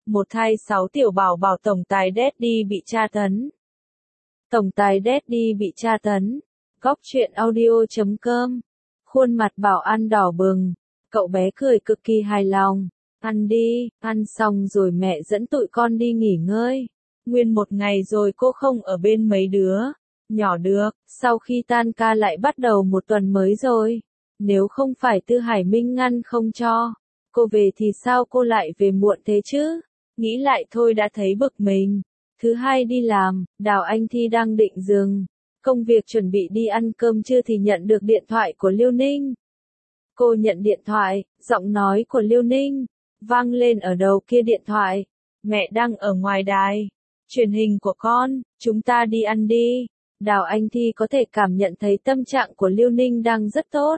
Một thai 6 tiểu bảo bảo tổng tài Daddy bị tra tấn. Tổng tài Daddy bị tra tấn. Góc truyện audio.com. Khuôn mặt Bảo An đỏ bừng. Cậu bé cười cực kỳ hài lòng. Ăn đi, ăn xong rồi mẹ dẫn tụi con đi nghỉ ngơi. Nguyên một ngày rồi cô không ở bên mấy đứa nhỏ được, sau khi tan ca lại bắt đầu một tuần mới rồi. Nếu không phải Tư Hải Minh ngăn không cho cô về thì sao cô lại về muộn thế chứ? Nghĩ lại thôi đã thấy bực mình. Thứ hai đi làm, Đào Anh Thi đang định dừng công việc chuẩn bị đi ăn cơm trưa thì nhận được điện thoại của Liêu Ninh. Cô nhận điện thoại, giọng nói của Liêu Ninh vang lên ở đầu kia điện thoại. Mẹ đang ở ngoài đài truyền hình của con, chúng ta đi ăn đi. Đào Anh Thi có thể cảm nhận thấy tâm trạng của Liêu Ninh đang rất tốt.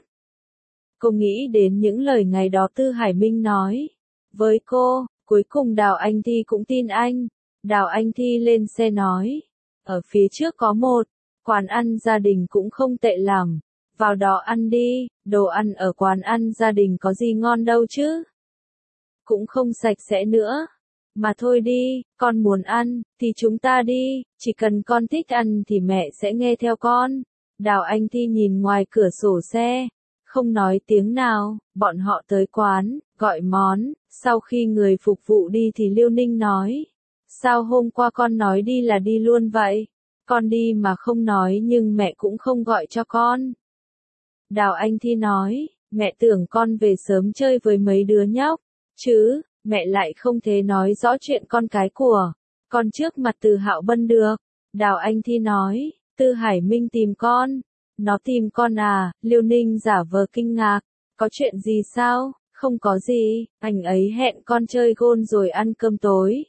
Cô nghĩ đến những lời ngày đó Tư Hải Minh nói với cô, cuối cùng Đào Anh Thi cũng tin anh. Đào Anh Thi lên xe nói, ở phía trước có một quán ăn gia đình cũng không tệ lắm, vào đó ăn đi, đồ ăn ở quán ăn gia đình có gì ngon đâu chứ. Cũng không sạch sẽ nữa. Mà thôi đi, con muốn ăn, thì chúng ta đi, chỉ cần con thích ăn thì mẹ sẽ nghe theo con. Đào Anh Thi nhìn ngoài cửa sổ xe, không nói tiếng nào, bọn họ tới quán, gọi món, sau khi người phục vụ đi thì Liêu Ninh nói, sao hôm qua con nói đi là đi luôn vậy? Con đi mà không nói nhưng mẹ cũng không gọi cho con. Đào Anh Thi nói, mẹ tưởng con về sớm chơi với mấy đứa nhóc, chứ, mẹ lại không thể nói rõ chuyện con cái của con trước mặt Từ Hạo Bân được. Đào Anh Thi nói, Tư Hải Minh tìm con. Nó tìm con à? Liêu Ninh giả vờ kinh ngạc. Có chuyện gì sao? Không có gì, anh ấy hẹn con chơi gôn rồi ăn cơm tối.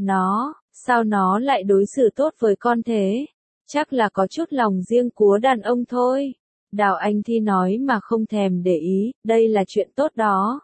Sao nó lại đối xử tốt với con thế? Chắc là có chút lòng riêng của đàn ông thôi. Đào Anh Thi nói mà không thèm để ý, đây là chuyện tốt đó.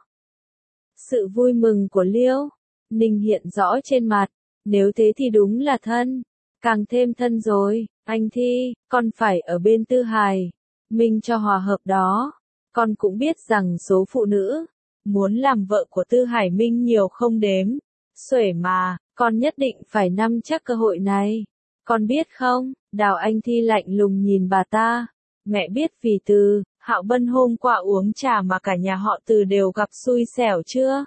Sự vui mừng của Liêu Ninh hiện rõ trên mặt, nếu thế thì đúng là thân, càng thêm thân rồi. Anh Thi, con phải ở bên Tư Hải Minh cho hòa hợp đó. Con cũng biết rằng số phụ nữ muốn làm vợ của Tư Hải Minh nhiều không đếm xuể mà, con nhất định phải nắm chắc cơ hội này. Con biết không? Đào Anh Thi lạnh lùng nhìn bà ta. Mẹ biết vì Từ Hạo Bân hôm qua uống trà mà cả nhà họ Từ đều gặp xui xẻo chưa?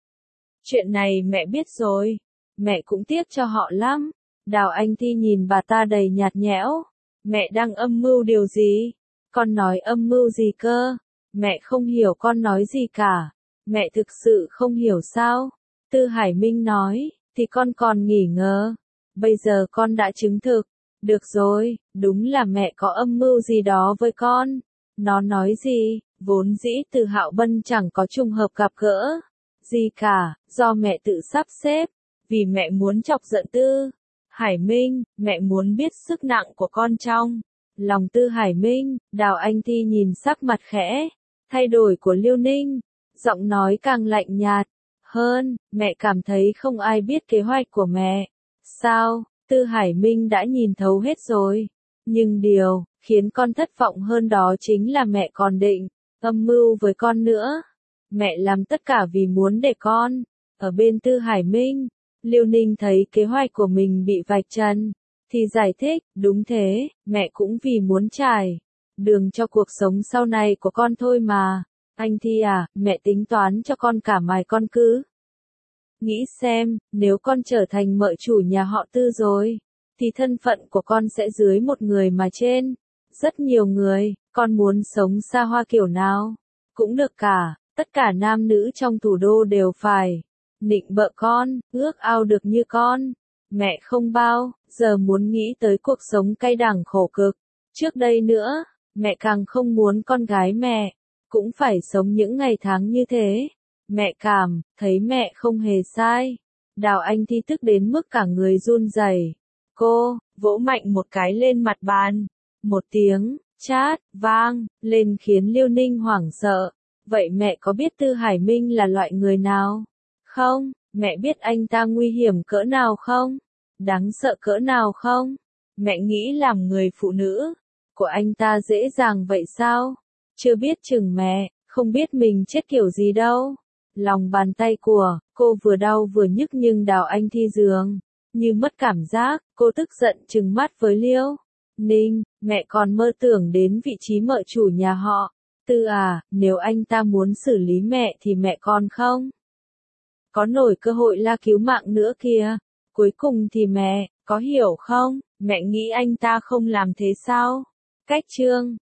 Chuyện này mẹ biết rồi. Mẹ cũng tiếc cho họ lắm. Đào Anh Thi nhìn bà ta đầy nhạt nhẽo. Mẹ đang âm mưu điều gì? Con nói âm mưu gì cơ? Mẹ không hiểu con nói gì cả. Mẹ thực sự không hiểu sao? Tư Hải Minh nói, thì con còn nghi ngờ. Bây giờ con đã chứng thực. Được rồi, đúng là mẹ có âm mưu gì đó với con. Nó nói gì? Vốn dĩ Từ Hạo Bân chẳng có trùng hợp gặp gỡ gì cả, do mẹ tự sắp xếp. Vì mẹ muốn chọc giận Tư Hải Minh, mẹ muốn biết sức nặng của con trong lòng Tư Hải Minh. Đào Anh Thi nhìn sắc mặt khẽ thay đổi của Liêu Ninh, giọng nói càng lạnh nhạt hơn. Mẹ cảm thấy không ai biết kế hoạch của mẹ. Sao? Tư Hải Minh đã nhìn thấu hết rồi. Nhưng điều khiến con thất vọng hơn đó chính là mẹ còn định âm mưu với con nữa. Mẹ làm tất cả vì muốn để con ở bên Tư Hải Minh. Liêu Ninh thấy kế hoạch của mình bị vạch trần thì giải thích, đúng thế, mẹ cũng vì muốn trải đường cho cuộc sống sau này của con thôi mà. Anh Thi à, mẹ tính toán cho con cả mài con cứ nghĩ xem, nếu con trở thành mợ chủ nhà họ Tư rồi, thì thân phận của con sẽ dưới một người mà trên rất nhiều người. Con muốn sống xa hoa kiểu nào cũng được cả, tất cả nam nữ trong thủ đô đều phải nịnh bợ con, ước ao được như con. Mẹ không bao giờ muốn nghĩ tới cuộc sống cay đắng khổ cực trước đây nữa. Mẹ càng không muốn con gái mẹ cũng phải sống những ngày tháng như thế. Mẹ cảm thấy mẹ không hề sai. Đào Anh Thi tức đến mức cả người run rẩy. Cô vỗ mạnh một cái lên mặt bàn. Một tiếng chát vang lên khiến Liêu Ninh hoảng sợ. Vậy mẹ có biết Tư Hải Minh là loại người nào không? Mẹ biết anh ta nguy hiểm cỡ nào không? Đáng sợ cỡ nào không? Mẹ nghĩ làm người phụ nữ của anh ta dễ dàng vậy sao? Chưa biết chừng mẹ không biết mình chết kiểu gì đâu. Lòng bàn tay của cô vừa đau vừa nhức nhưng Đào Anh Thi dường như mất cảm giác, cô tức giận trừng mắt với Liễu Ninh, mẹ còn mơ tưởng đến vị trí mợ chủ nhà họ Tư à, nếu anh ta muốn xử lý mẹ thì mẹ còn không có nổi cơ hội la cứu mạng nữa kìa. Cuối cùng thì mẹ, có hiểu không, mẹ nghĩ anh ta không làm thế sao? Cách chương